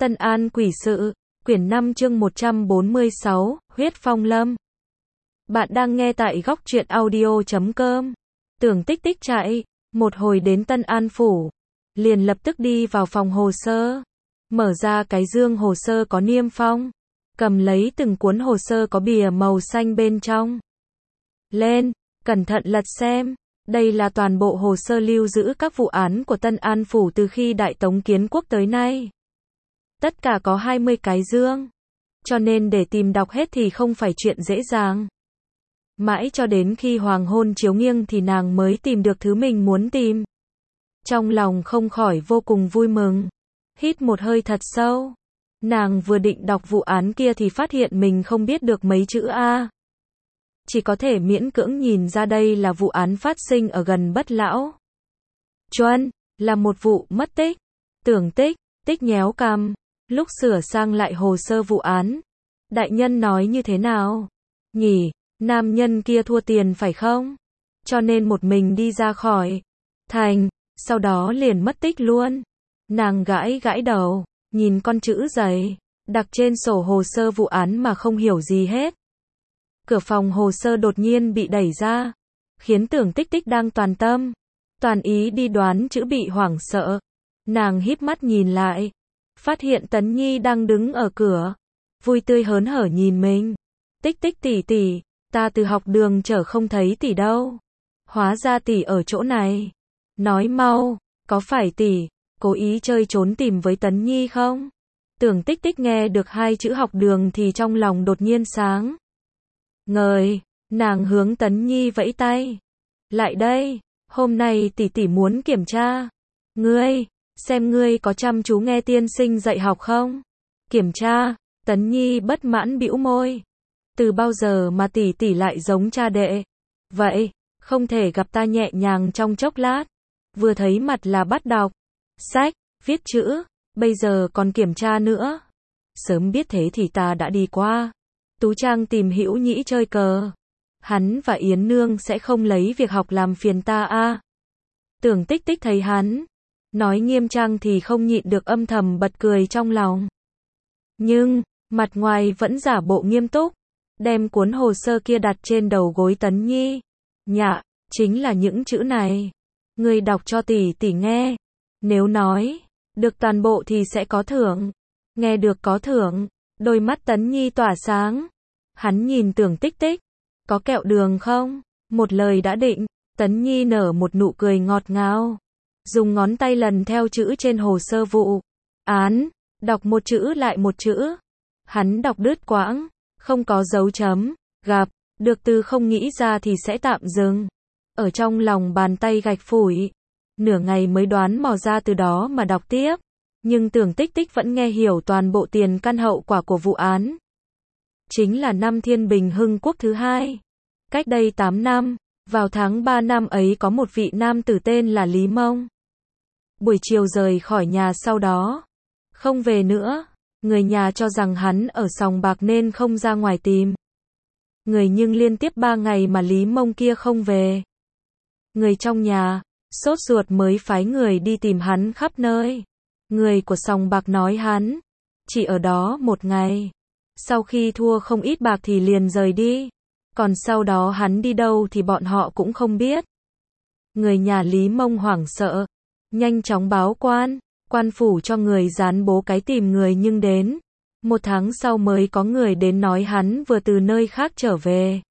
Tân An Quỷ Sự, quyển 5 chương 146, Huyết Phong Lâm. Bạn đang nghe tại góc truyện audio.com. Tưởng Tích Tích chạy, một hồi đến Tân An Phủ, liền lập tức đi vào phòng hồ sơ, mở ra cái dương hồ sơ có niêm phong, cầm lấy từng cuốn hồ sơ có bìa màu xanh bên trong. Lên, cẩn thận lật xem, đây là toàn bộ hồ sơ lưu giữ các vụ án của Tân An Phủ từ khi Đại Tống Kiến Quốc tới nay. Tất cả có 20 cái dương, cho nên để tìm đọc hết thì không phải chuyện dễ dàng. Mãi cho đến khi hoàng hôn chiếu nghiêng thì nàng mới tìm được thứ mình muốn tìm. Trong lòng không khỏi vô cùng vui mừng. Hít một hơi thật sâu. Nàng vừa định đọc vụ án kia thì phát hiện mình không biết được mấy chữ A. Chỉ có thể miễn cưỡng nhìn ra đây là vụ án phát sinh ở gần Bất Lão. Chuân, là một vụ mất tích. Tưởng Tích, Tích nhéo cằm. Lúc sửa sang lại hồ sơ vụ án, đại nhân nói như thế nào? Nhỉ, nam nhân kia thua tiền phải không? Cho nên một mình đi ra khỏi thành, sau đó liền mất tích luôn. Nàng gãi gãi đầu, nhìn con chữ dày đặc trên sổ hồ sơ vụ án mà không hiểu gì hết. Cửa phòng hồ sơ đột nhiên bị đẩy ra, khiến Tưởng Tích Tích đang toàn tâm, toàn ý đi đoán chữ bị hoảng sợ. Nàng híp mắt nhìn lại, phát hiện Tấn Nhi đang đứng ở cửa, vui tươi hớn hở nhìn mình. Tích Tích tỷ tỷ, ta từ học đường trở không thấy tỷ đâu. Hóa ra tỷ ở chỗ này. Nói mau, có phải tỷ cố ý chơi trốn tìm với Tấn Nhi không? Tưởng Tích Tích nghe được hai chữ học đường thì trong lòng đột nhiên sáng ngời, nàng hướng Tấn Nhi vẫy tay. Lại đây, hôm nay tỷ tỷ muốn kiểm tra ngươi, xem ngươi có chăm chú nghe tiên sinh dạy học không? Kiểm tra, Tấn Nhi bất mãn bĩu môi. Từ bao giờ mà tỷ tỷ lại giống cha đệ? Vậy, không thể gặp ta nhẹ nhàng trong chốc lát. Vừa thấy mặt là bắt đọc sách, viết chữ, bây giờ còn kiểm tra nữa. Sớm biết thế thì ta đã đi qua Tú Trang tìm Hữu Nhĩ chơi cờ. Hắn và Yến Nương sẽ không lấy việc học làm phiền ta a. Tưởng Tích Tích thấy hắn nói nghiêm trang thì không nhịn được âm thầm bật cười trong lòng. Nhưng, mặt ngoài vẫn giả bộ nghiêm túc, đem cuốn hồ sơ kia đặt trên đầu gối Tấn Nhi. Nhạ, chính là những chữ này. Ngươi đọc cho tỷ tỷ nghe. Nếu nói được toàn bộ thì sẽ có thưởng. Nghe được có thưởng, đôi mắt Tấn Nhi tỏa sáng. Hắn nhìn Tưởng Tích Tích. Có kẹo đường không? Một lời đã định, Tấn Nhi nở một nụ cười ngọt ngào. Dùng ngón tay lần theo chữ trên hồ sơ vụ án, đọc một chữ lại một chữ. Hắn đọc đứt quãng, không có dấu chấm, gặp, được từ không nghĩ ra thì sẽ tạm dừng. Ở trong lòng bàn tay gạch phủi, nửa ngày mới đoán mò ra từ đó mà đọc tiếp. Nhưng Tưởng Tích Tích vẫn nghe hiểu toàn bộ tiền căn hậu quả của vụ án. Chính là năm Thiên Bình Hưng Quốc thứ hai. Cách đây 8 năm, vào tháng 3 năm ấy có một vị nam tử tên là Lý Mông. Buổi chiều rời khỏi nhà sau đó, không về nữa. Người nhà cho rằng hắn ở sòng bạc nên không ra ngoài tìm người, nhưng liên tiếp 3 ngày mà Lý Mông kia không về. Người trong nhà sốt ruột mới phái người đi tìm hắn khắp nơi. Người của sòng bạc nói hắn chỉ ở đó một ngày, sau khi thua không ít bạc thì liền rời đi. Còn sau đó hắn đi đâu thì bọn họ cũng không biết. Người nhà Lý Mông hoảng sợ, nhanh chóng báo quan phủ cho người dán bố cái tìm người, nhưng đến 1 tháng sau mới có người đến nói hắn vừa từ nơi khác trở về.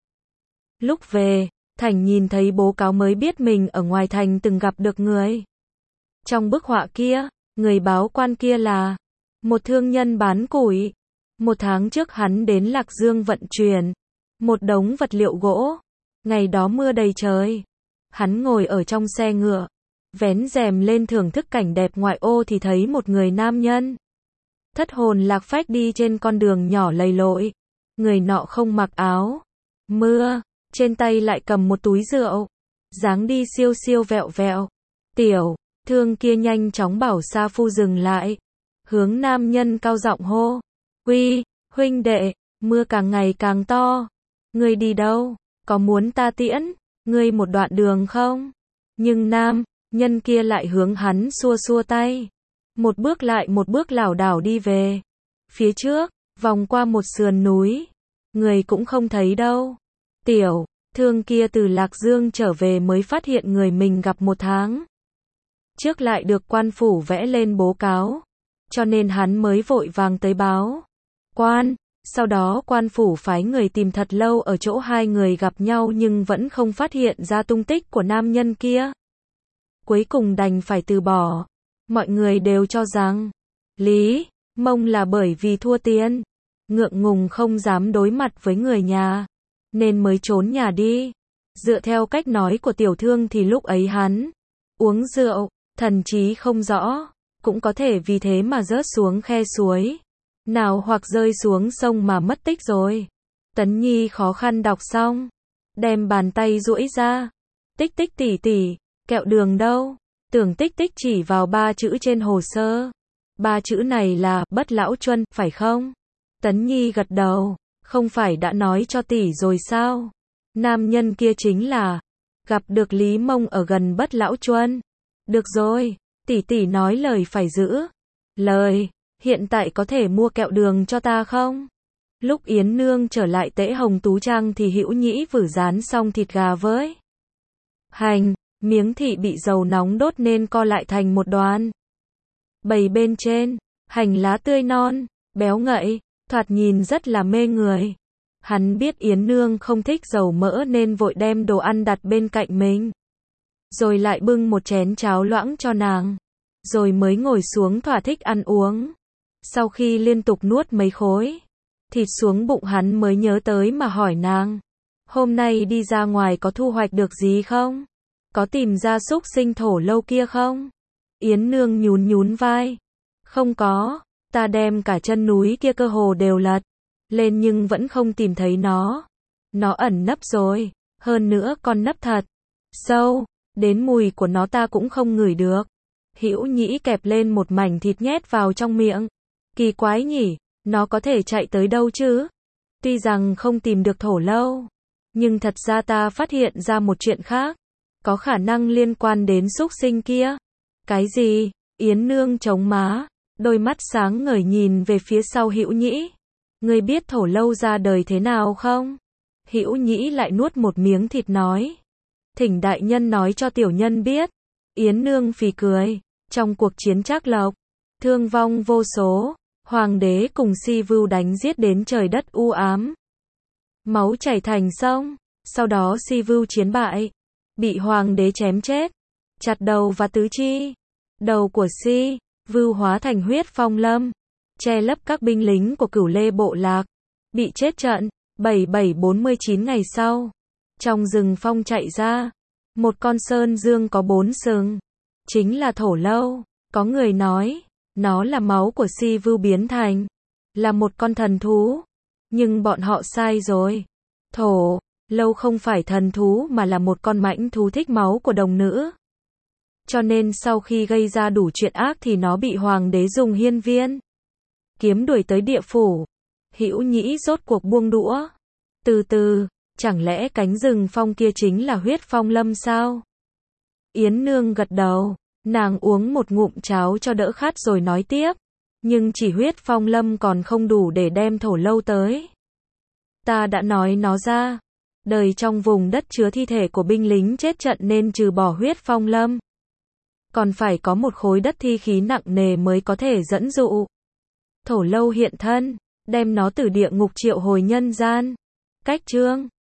Lúc về thành nhìn thấy bố cáo mới biết mình ở ngoài thành từng gặp được người. Trong bức họa kia, người báo quan kia là một thương nhân bán củi. 1 tháng trước hắn đến Lạc Dương vận chuyển một đống vật liệu gỗ. Ngày đó mưa đầy trời. Hắn ngồi ở trong xe ngựa, vén rèm lên thưởng thức cảnh đẹp ngoại ô thì thấy một người nam nhân thất hồn lạc phách đi trên con đường nhỏ lầy lội. Người nọ không mặc áo mưa, trên tay lại cầm một túi rượu, dáng đi siêu siêu vẹo vẹo. Tiểu thương kia nhanh chóng bảo sa phu dừng lại, hướng nam nhân cao giọng hô: "Uy, huynh đệ, mưa càng ngày càng to, ngươi đi đâu? Có muốn ta tiễn ngươi một đoạn đường không?" Nhưng nam nhân kia lại hướng hắn xua xua tay. một bước lại một bước lảo đảo đi về. Phía trước, vòng qua một sườn núi. Người cũng không thấy đâu. Tiểu thương kia từ Lạc Dương trở về mới phát hiện người mình gặp 1 tháng trước lại được quan phủ vẽ lên bố cáo, cho nên hắn mới vội vàng tới báo quan. Sau đó quan phủ phái người tìm thật lâu ở chỗ hai người gặp nhau nhưng vẫn không phát hiện ra tung tích của nam nhân kia. Cuối cùng đành phải từ bỏ. Mọi người đều cho rằng Lý Mông là bởi vì thua tiền, ngượng ngùng không dám đối mặt với người nhà, nên mới trốn nhà đi. Dựa theo cách nói của tiểu thương thì lúc ấy hắn uống rượu, thần trí không rõ, cũng có thể vì thế mà rớt xuống khe suối nào hoặc rơi xuống sông mà mất tích rồi. Tấn Nhi khó khăn đọc xong, đem bàn tay duỗi ra. Tích tích tỉ tỉ, kẹo đường đâu? Tưởng tích tích chỉ vào 3 chữ trên hồ sơ. 3 chữ này là Bất Lão Chuân, phải không? Tấn Nhi gật đầu, không phải đã nói cho tỷ rồi sao? Nam nhân kia chính là gặp được Lý Mông ở gần Bất Lão Chuân. Được rồi, tỷ tỷ nói lời phải giữ lời. Hiện tại có thể mua kẹo đường cho ta không? Lúc Yến Nương trở lại Tễ Hồng Tú Trang thì Hữu Nhĩ vử rán xong thịt gà với hành, miếng thịt bị dầu nóng đốt nên co lại thành một đoàn. Bầy bên trên, hành lá tươi non, béo ngậy, thoạt nhìn rất là mê người. Hắn biết Yến Nương không thích dầu mỡ nên vội đem đồ ăn đặt bên cạnh mình. Rồi lại bưng một chén cháo loãng cho nàng. Rồi mới ngồi xuống thỏa thích ăn uống. Sau khi liên tục nuốt mấy khối thịt xuống bụng hắn mới nhớ tới mà hỏi nàng. Hôm nay đi ra ngoài có thu hoạch được gì không? Có tìm ra xúc sinh thổ lâu kia không? Yến Nương nhún nhún vai. Không có, ta đem cả chân núi kia cơ hồ đều lật lên nhưng vẫn không tìm thấy nó. Nó ẩn nấp rồi, hơn nữa còn nấp thật sâu, đến mùi của nó ta cũng không ngửi được. Hữu Nhĩ kẹp lên một mảnh thịt nhét vào trong miệng. Kỳ quái nhỉ, nó có thể chạy tới đâu chứ? Tuy rằng không tìm được thổ lâu, nhưng thật ra ta phát hiện ra một chuyện khác, có khả năng liên quan đến xúc sinh kia. Cái gì? Yến Nương chống má, đôi mắt sáng ngời nhìn về phía sau Hữu Nhĩ. Ngươi biết thổ lâu ra đời thế nào không? Hữu Nhĩ lại nuốt một miếng thịt nói. Thỉnh đại nhân nói cho tiểu nhân biết. Yến Nương phì cười. Trong cuộc chiến Trác Lộc, thương vong vô số, hoàng đế cùng Si Vưu đánh giết đến trời đất u ám. Máu chảy thành sông, sau đó Si Vưu chiến bại, bị hoàng đế chém chết, chặt đầu và tứ chi. Đầu của Si Vưu hóa thành huyết phong lâm, che lấp các binh lính của Cửu Lê bộ lạc, bị chết trận. 7749 ngày sau, trong rừng phong chạy ra một con sơn dương có 4 sừng, chính là thổ lâu. Có người nói nó là máu của Si Vưu biến thành, là một con thần thú, nhưng bọn họ sai rồi. Thổ lâu không phải thần thú mà là một con mãnh thú thích máu của đồng nữ. Cho nên sau khi gây ra đủ chuyện ác thì nó bị hoàng đế dùng hiên viên kiếm đuổi tới địa phủ. Hữu Nhĩ rốt cuộc buông đũa. Từ từ, chẳng lẽ cánh rừng phong kia chính là huyết phong lâm sao? Yến Nương gật đầu, nàng uống một ngụm cháo cho đỡ khát rồi nói tiếp. Nhưng chỉ huyết phong lâm còn không đủ để đem thổ lâu tới. Ta đã nói nó ra. Đời trong vùng đất chứa thi thể của binh lính chết trận nên trừ bỏ huyết phong lâm, còn phải có một khối đất thi khí nặng nề mới có thể dẫn dụ thổ lâu hiện thân, đem nó từ địa ngục triệu hồi nhân gian. Cách chương